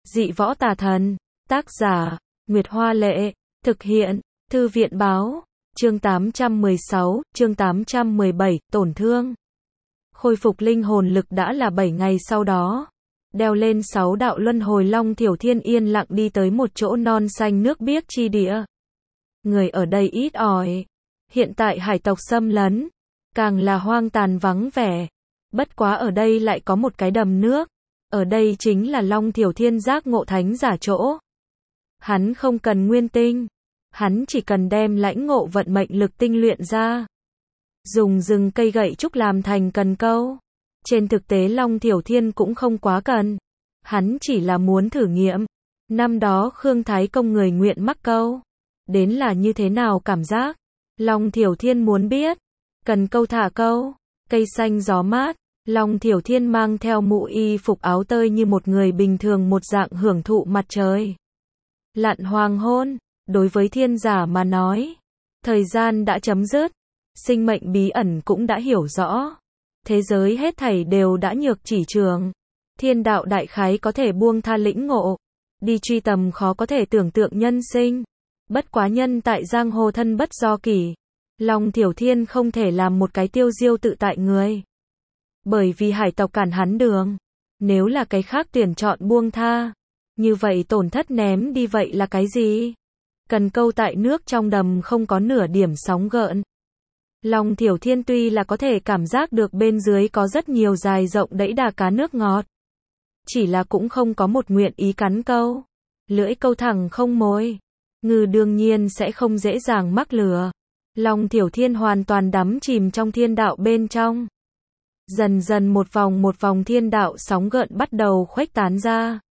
Dị võ tà thần. Tác giả, Nguyệt Hoa Lệ. Thực hiện, Thư viện Báo. Chương 816, chương 817, tổn thương. Khôi phục linh hồn lực đã là 7 ngày sau đó. Đeo lên 6 đạo luân hồi Long Thiểu Thiên yên lặng đi tới một chỗ non xanh nước biếc chi địa. Người ở đây ít ỏi. Hiện tại hải tộc xâm lấn, càng là hoang tàn vắng vẻ. Bất quá ở đây lại có một cái đầm nước. Ở đây chính là Long Thiểu Thiên giác ngộ thánh giả chỗ. Hắn không cần nguyên tinh. Hắn chỉ cần đem lãnh ngộ vận mệnh lực tinh luyện ra. Dùng rừng cây gậy trúc làm thành cần câu. Trên thực tế Long Thiểu Thiên cũng không quá cần. Hắn chỉ là muốn thử nghiệm. Năm đó Khương Thái Công người nguyện mắc câu. Đến là như thế nào cảm giác? Long Thiểu Thiên muốn biết. Cần câu thả câu. Cây xanh gió mát. Long Thiểu Thiên mang theo mũ y phục áo tơi như một người bình thường một dạng hưởng thụ mặt trời. Lặn hoàng hôn. Đối với thiên giả mà nói. Thời gian đã chấm dứt. Sinh mệnh bí ẩn cũng đã hiểu rõ. Thế giới hết thảy đều đã nhược chỉ trường. Thiên đạo đại khái có thể buông tha lĩnh ngộ. Đi truy tầm khó có thể tưởng tượng nhân sinh. Bất quá nhân tại giang hồ thân bất do kỷ. Long Thiểu Thiên không thể làm một cái tiêu diêu tự tại người. Bởi vì hải tộc cản hắn đường. Nếu là cái khác tuyển chọn buông tha. Như vậy tổn thất ném đi vậy là cái gì? Cần câu tại nước trong đầm không có nửa điểm sóng gợn. Long Thiểu Thiên tuy là có thể cảm giác được bên dưới có rất nhiều dài rộng đẫy đà cá nước ngọt. Chỉ là cũng không có một nguyện ý cắn câu. Lưỡi câu thẳng không mồi. Ngư đương nhiên sẽ không dễ dàng mắc lừa. Long Thiểu Thiên hoàn toàn đắm chìm trong thiên đạo bên trong. Dần dần một vòng thiên đạo sóng gợn bắt đầu khuếch tán ra.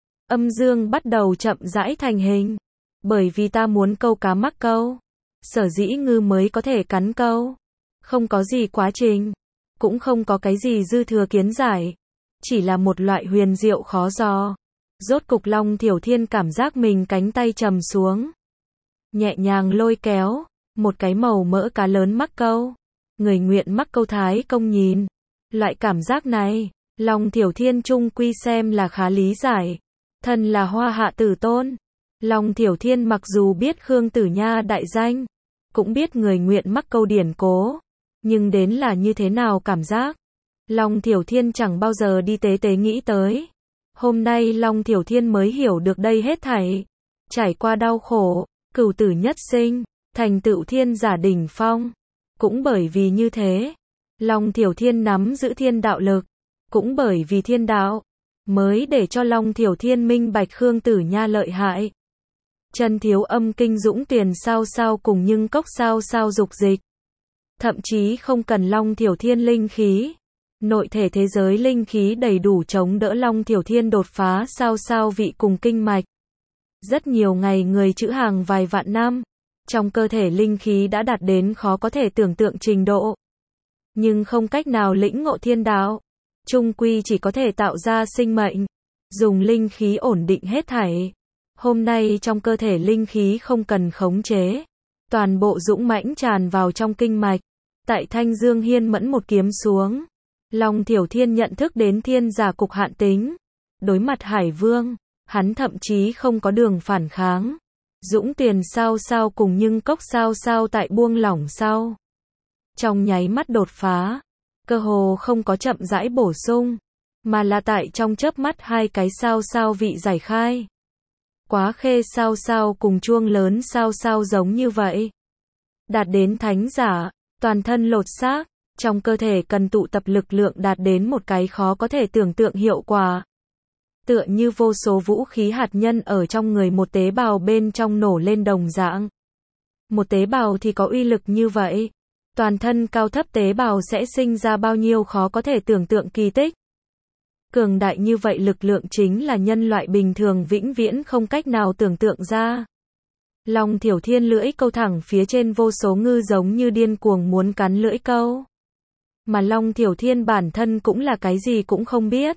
Âm dương bắt đầu chậm rãi thành hình. Bởi vì ta muốn câu cá mắc câu. Sở dĩ ngư mới có thể cắn câu. Không có gì quá trình. Cũng không có cái gì dư thừa kiến giải. Chỉ là một loại huyền diệu khó dò. Rốt cục Long Thiểu Thiên cảm giác mình cánh tay trầm xuống. Nhẹ nhàng lôi kéo. Một cái màu mỡ cá lớn mắc câu. Người nguyện mắc câu Thái Công nhìn. Loại cảm giác này, Long Thiểu Thiên chung quy xem là khá lý giải. Thân là Hoa Hạ tử tôn. Long Thiểu Thiên mặc dù biết Khương Tử Nha đại danh, cũng biết người nguyện mắc câu điển cố, nhưng đến là như thế nào cảm giác, Long Thiểu Thiên chẳng bao giờ đi tế tế nghĩ tới. Hôm nay Long Thiểu Thiên mới hiểu được đây hết thảy. Trải qua đau khổ, cửu tử nhất sinh, thành tựu thiên giả đỉnh phong. Cũng bởi vì như thế, Long Thiểu Thiên nắm giữ thiên đạo lực. Cũng bởi vì thiên đạo, mới để cho Long Thiểu Thiên minh bạch Khương Tử Nha lợi hại. Chân thiếu âm kinh dũng tiền sao sao cùng nhưng cốc sao sao dục dịch. Thậm chí không cần Long Thiểu Thiên linh khí. Nội thể thế giới linh khí đầy đủ chống đỡ Long Thiểu Thiên đột phá sao sao vị cùng kinh mạch. Rất nhiều ngày người chữ hàng vài vạn năm. Trong cơ thể linh khí đã đạt đến khó có thể tưởng tượng trình độ. Nhưng không cách nào lĩnh ngộ thiên đạo. Chung quy chỉ có thể tạo ra sinh mệnh. Dùng linh khí ổn định hết thảy. Hôm nay trong cơ thể linh khí không cần khống chế. Toàn bộ dũng mãnh tràn vào trong kinh mạch. Tại Thanh Dương Hiên mẫn một kiếm xuống. Long Thiểu Thiên nhận thức đến thiên giả cục hạn tính. Đối mặt Hải Vương, hắn thậm chí không có đường phản kháng. Dũng tiền sao sao cùng nhưng cốc sao sao tại buông lỏng sau. Trong nháy mắt đột phá. Cơ hồ không có chậm rãi bổ sung. Mà là tại trong chớp mắt hai cái sao sao vị giải khai. Quá khê sao sao cùng chuông lớn sao sao giống như vậy. Đạt đến thánh giả, toàn thân lột xác, trong cơ thể cần tụ tập lực lượng đạt đến một cái khó có thể tưởng tượng hiệu quả. Tựa như vô số vũ khí hạt nhân ở trong người một tế bào bên trong nổ lên đồng dạng. Một tế bào thì có uy lực như vậy. Toàn thân cao thấp tế bào sẽ sinh ra bao nhiêu khó có thể tưởng tượng kỳ tích. Cường đại như vậy lực lượng chính là nhân loại bình thường vĩnh viễn không cách nào tưởng tượng ra. Long Thiểu Thiên lưỡi câu thẳng phía trên vô số ngư giống như điên cuồng muốn cắn lưỡi câu. Mà Long Thiểu Thiên bản thân cũng là cái gì cũng không biết.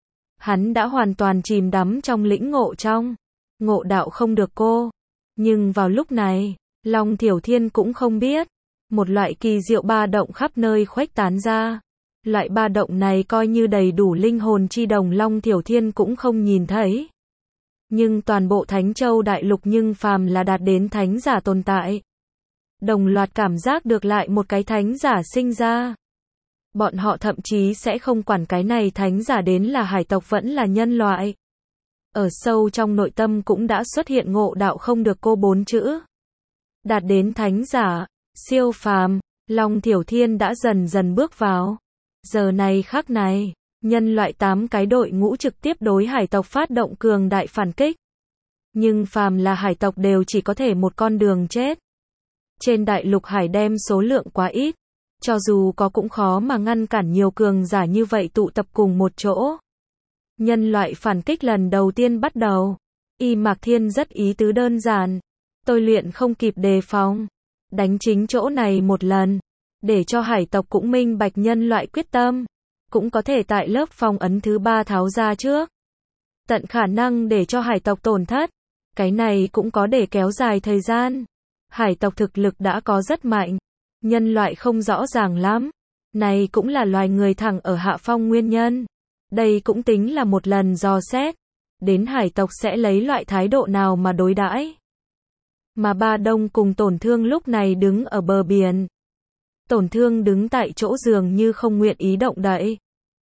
Hắn đã hoàn toàn chìm đắm trong lĩnh ngộ trong. Ngộ đạo không được cô. Nhưng vào lúc này, Long Thiểu Thiên cũng không biết. Một loại kỳ diệu ba động khắp nơi khuếch tán ra. Loại ba động này coi như đầy đủ linh hồn chi đồng Long Thiểu Thiên cũng không nhìn thấy. Nhưng toàn bộ Thánh Châu Đại Lục nhưng phàm là đạt đến thánh giả tồn tại, đồng loạt cảm giác được lại một cái thánh giả sinh ra. Bọn họ thậm chí sẽ không quản cái này thánh giả đến là hải tộc vẫn là nhân loại. Ở sâu trong nội tâm cũng đã xuất hiện ngộ đạo không được cô 4 chữ. Đạt đến thánh giả, siêu phàm, Long Thiểu Thiên đã dần dần bước vào. Giờ này khắc này, nhân loại 8 cái đội ngũ trực tiếp đối hải tộc phát động cường đại phản kích. Nhưng phàm là hải tộc đều chỉ có thể một con đường chết. Trên đại lục hải đem số lượng quá ít, cho dù có cũng khó mà ngăn cản nhiều cường giả như vậy tụ tập cùng một chỗ. Nhân loại phản kích lần đầu tiên bắt đầu. Y Mạc Thiên rất ý tứ đơn giản. Tôi luyện không kịp đề phòng. Đánh chính chỗ này một lần. Để cho hải tộc cũng minh bạch nhân loại quyết tâm. Cũng có thể tại lớp phong ấn thứ 3 tháo ra trước. Tận khả năng để cho hải tộc tổn thất. Cái này cũng có để kéo dài thời gian. Hải tộc thực lực đã có rất mạnh. Nhân loại không rõ ràng lắm. Này cũng là loài người thẳng ở hạ phong nguyên nhân. Đây cũng tính là một lần dò xét. Đến hải tộc sẽ lấy loại thái độ nào mà đối đãi. Mà Ba Đông cùng Tổn Thương lúc này đứng ở bờ biển. Tổn Thương đứng tại chỗ dường như không nguyện ý động đậy.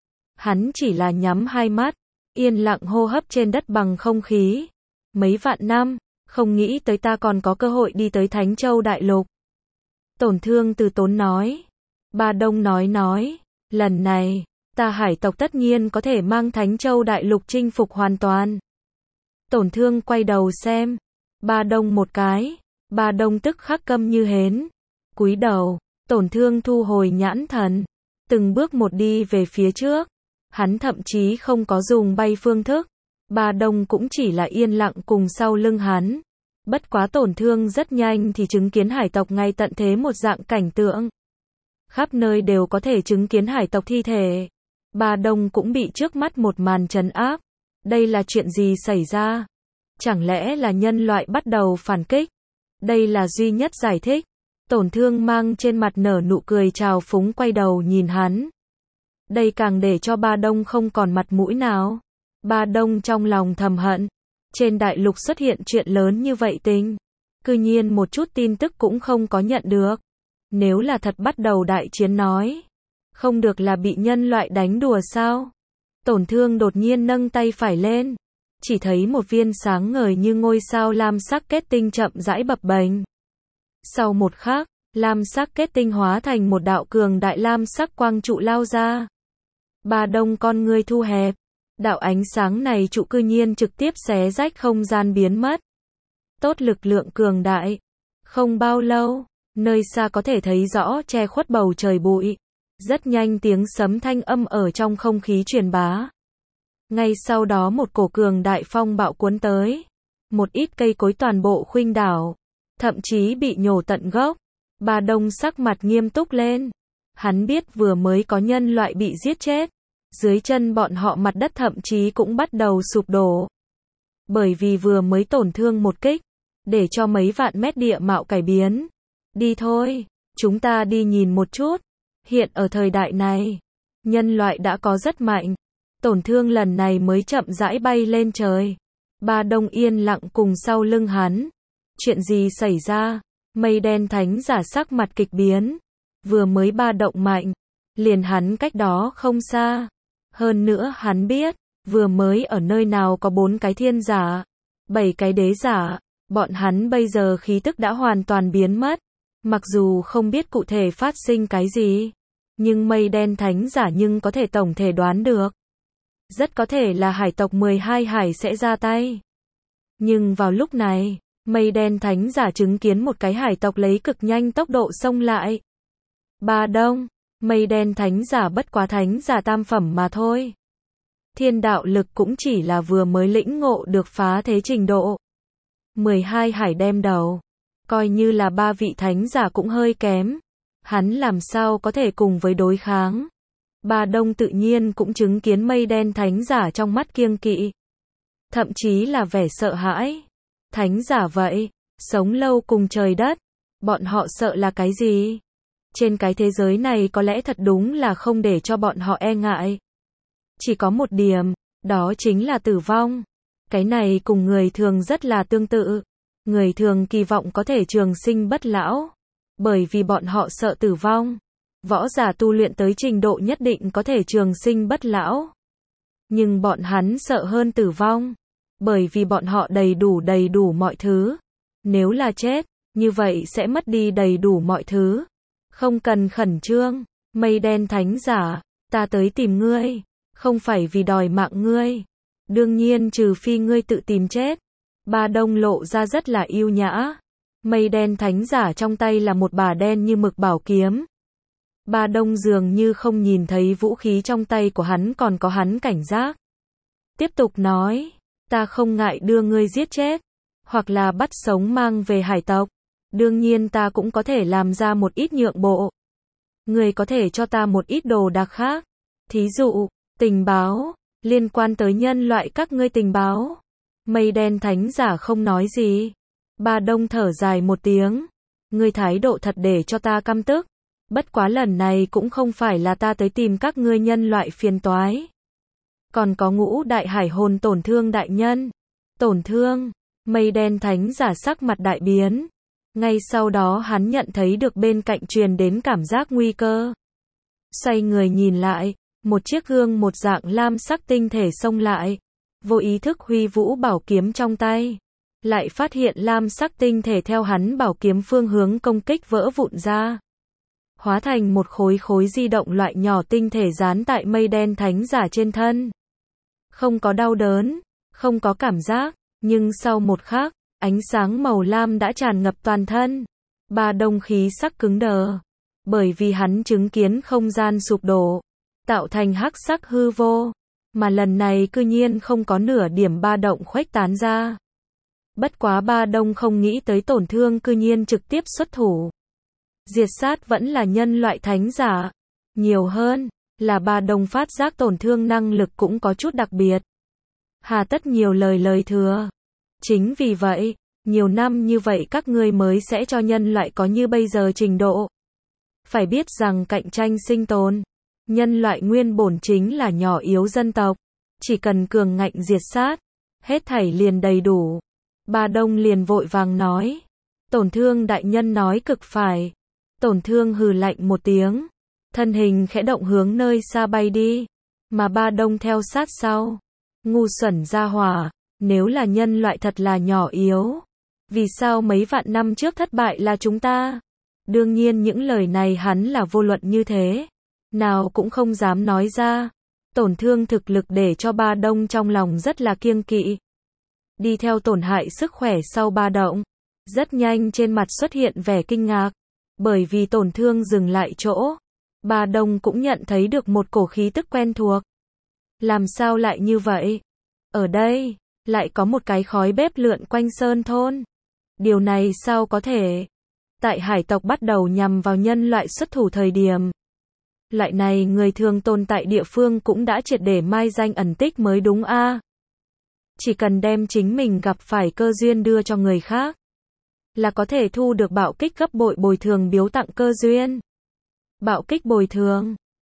Hắn chỉ là nhắm hai mắt, yên lặng hô hấp trên đất bằng không khí. Mấy vạn năm, không nghĩ tới ta còn có cơ hội đi tới Thánh Châu Đại Lục. Tổn Thương từ tốn nói. Ba Đông nói, lần này, ta hải tộc tất nhiên có thể mang Thánh Châu Đại Lục chinh phục hoàn toàn. Tổn Thương quay đầu xem. Ba Đông một cái. Ba Đông tức khắc câm như hến. Cúi đầu, Tổn Thương thu hồi nhãn thần. Từng bước một đi về phía trước. Hắn thậm chí không có dùng bay phương thức. Ba Đông cũng chỉ là yên lặng cùng sau lưng hắn. Bất quá Tổn Thương rất nhanh thì chứng kiến hải tộc ngay tận thế một dạng cảnh tượng. Khắp nơi đều có thể chứng kiến hải tộc thi thể. Ba Đông cũng bị trước mắt một màn trấn áp. Đây là chuyện gì xảy ra? Chẳng lẽ là nhân loại bắt đầu phản kích? Đây là duy nhất giải thích. Tổn Thương mang trên mặt nở nụ cười trào phúng quay đầu nhìn hắn. Đây càng để cho Ba Đông không còn mặt mũi nào. Ba Đông trong lòng thầm hận. Trên đại lục xuất hiện chuyện lớn như vậy tình. Cư nhiên một chút tin tức cũng không có nhận được. Nếu là thật bắt đầu đại chiến nói. Không được là bị nhân loại đánh đùa sao? Tổn Thương đột nhiên nâng tay phải lên. Chỉ thấy một viên sáng ngời như ngôi sao lam sắc kết tinh chậm rãi bập bềnh. Sau một khắc, lam sắc kết tinh hóa thành một đạo cường đại lam sắc quang trụ lao ra. Ba Đông con ngươi thu hẹp. Đạo ánh sáng này trụ cư nhiên trực tiếp xé rách không gian biến mất. Tốt lực lượng cường đại. Không bao lâu, nơi xa có thể thấy rõ che khuất bầu trời bụi. Rất nhanh tiếng sấm thanh âm ở trong không khí truyền bá. Ngay sau đó một cổ cường đại phong bạo cuốn tới. Một ít cây cối toàn bộ khuynh đảo. Thậm chí bị nhổ tận gốc. Ba Đông sắc mặt nghiêm túc lên. Hắn biết vừa mới có nhân loại bị giết chết. Dưới chân bọn họ mặt đất thậm chí cũng bắt đầu sụp đổ. Bởi vì vừa mới tổn thương một kích. Để cho mấy vạn mét địa mạo cải biến. Đi thôi, chúng ta đi nhìn một chút. Hiện ở thời đại này, nhân loại đã có rất mạnh. Tổn Thương lần này mới chậm rãi bay lên trời. Ba Đông yên lặng cùng sau lưng hắn. Chuyện gì xảy ra? Mây đen thánh giả sắc mặt kịch biến. Vừa mới ba động mạnh. Liền hắn cách đó không xa. Hơn nữa hắn biết, vừa mới ở nơi nào có 4 cái thiên giả, 7 cái đế giả. Bọn hắn bây giờ khí tức đã hoàn toàn biến mất. Mặc dù không biết cụ thể phát sinh cái gì. Nhưng mây đen thánh giả nhưng có thể tổng thể đoán được. Rất có thể là hải tộc 12 hải sẽ ra tay. Nhưng vào lúc này, mây đen thánh giả chứng kiến một cái hải tộc lấy cực nhanh tốc độ xông lại. Ba Đông, mây đen thánh giả bất quá thánh giả tam phẩm mà thôi. Thiên đạo lực cũng chỉ là vừa mới lĩnh ngộ được phá thế trình độ. 12 hải đem đầu. Coi như là 3 vị thánh giả cũng hơi kém. Hắn làm sao có thể cùng với đối kháng. Ba Đông tự nhiên cũng chứng kiến mây đen thánh giả trong mắt kiêng kỵ. Thậm chí là vẻ sợ hãi. Thánh giả vậy, sống lâu cùng trời đất. Bọn họ sợ là cái gì? Trên cái thế giới này có lẽ thật đúng là không để cho bọn họ e ngại. Chỉ có một điểm, đó chính là tử vong. Cái này cùng người thường rất là tương tự. Người thường kỳ vọng có thể trường sinh bất lão, bởi vì bọn họ sợ tử vong. Võ giả tu luyện tới trình độ nhất định có thể trường sinh bất lão. Nhưng bọn hắn sợ hơn tử vong, bởi vì bọn họ đầy đủ mọi thứ. Nếu là chết, như vậy sẽ mất đi đầy đủ mọi thứ. Không cần khẩn trương, mây đen thánh giả, ta tới tìm ngươi, không phải vì đòi mạng ngươi. Đương nhiên trừ phi ngươi tự tìm chết. Ba Đông lộ ra rất là yêu nhã. Mây đen thánh giả trong tay là một bả đen như mực bảo kiếm. Ba Đông dường như không nhìn thấy vũ khí trong tay của hắn, còn có hắn cảnh giác. Tiếp tục nói, ta không ngại đưa ngươi giết chết, hoặc là bắt sống mang về hải tộc. Đương nhiên ta cũng có thể làm ra một ít nhượng bộ. Ngươi có thể cho ta một ít đồ đạc khác. Thí dụ, tình báo, liên quan tới nhân loại các ngươi tình báo. Mây đen thánh giả không nói gì. Ba Đông thở dài một tiếng. Ngươi thái độ thật để cho ta căm tức. Bất quá lần này cũng không phải là ta tới tìm các ngươi nhân loại phiền toái. Còn có Ngũ đại hải hồn tổn thương đại nhân. Tổn thương. Mây đen thánh giả sắc mặt đại biến. Ngay sau đó hắn nhận thấy được bên cạnh truyền đến cảm giác nguy cơ. Xoay người nhìn lại, một chiếc gương một dạng lam sắc tinh thể xông lại. Vô ý thức huy vũ bảo kiếm trong tay. Lại phát hiện lam sắc tinh thể theo hắn bảo kiếm phương hướng công kích vỡ vụn ra. Hóa thành một khối di động loại nhỏ tinh thể dán tại mây đen thánh giả trên thân. Không có đau đớn, không có cảm giác, nhưng sau một khắc, ánh sáng màu lam đã tràn ngập toàn thân. Ba Đông khí sắc cứng đờ, bởi vì hắn chứng kiến không gian sụp đổ, tạo thành hắc sắc hư vô, mà lần này cư nhiên không có nửa điểm ba động khuếch tán ra. Bất quá Ba Đông không nghĩ tới tổn thương cư nhiên trực tiếp xuất thủ. Diệt sát vẫn là nhân loại thánh giả, nhiều hơn là Ba Đông phát giác tổn thương năng lực cũng có chút đặc biệt. Hà tất nhiều lời thừa. Chính vì vậy, nhiều năm như vậy các ngươi mới sẽ cho nhân loại có như bây giờ trình độ. Phải biết rằng cạnh tranh sinh tồn, nhân loại nguyên bổn chính là nhỏ yếu dân tộc, chỉ cần cường ngạnh diệt sát, hết thảy liền đầy đủ. Ba Đông liền vội vàng nói, tổn thương đại nhân nói cực phải. Tổn thương hừ lạnh một tiếng, thân hình khẽ động hướng nơi xa bay đi, mà Ba Đông theo sát sau. Ngu xuẩn gia hỏa, nếu là nhân loại thật là nhỏ yếu, vì sao mấy vạn năm trước thất bại là chúng ta? Đương nhiên những lời này hắn là vô luận như thế, nào cũng không dám nói ra. Tổn thương thực lực để cho Ba Đông trong lòng rất là kiêng kỵ. Đi theo tổn hại sức khỏe sau ba động, rất nhanh trên mặt xuất hiện vẻ kinh ngạc, bởi vì tổn thương dừng lại chỗ. Ba Đông cũng nhận thấy được một cổ khí tức quen thuộc. Làm sao lại như vậy? Ở đây, lại có một cái khói bếp lượn quanh sơn thôn. Điều này sao có thể? Tại hải tộc bắt đầu nhằm vào nhân loại xuất thủ thời điểm. Loại này người thường tồn tại địa phương cũng đã triệt để mai danh ẩn tích mới đúng a. Chỉ cần đem chính mình gặp phải cơ duyên đưa cho người khác, là có thể thu được bạo kích gấp bội bồi thường biếu tặng cơ duyên. Bạo kích bồi thường,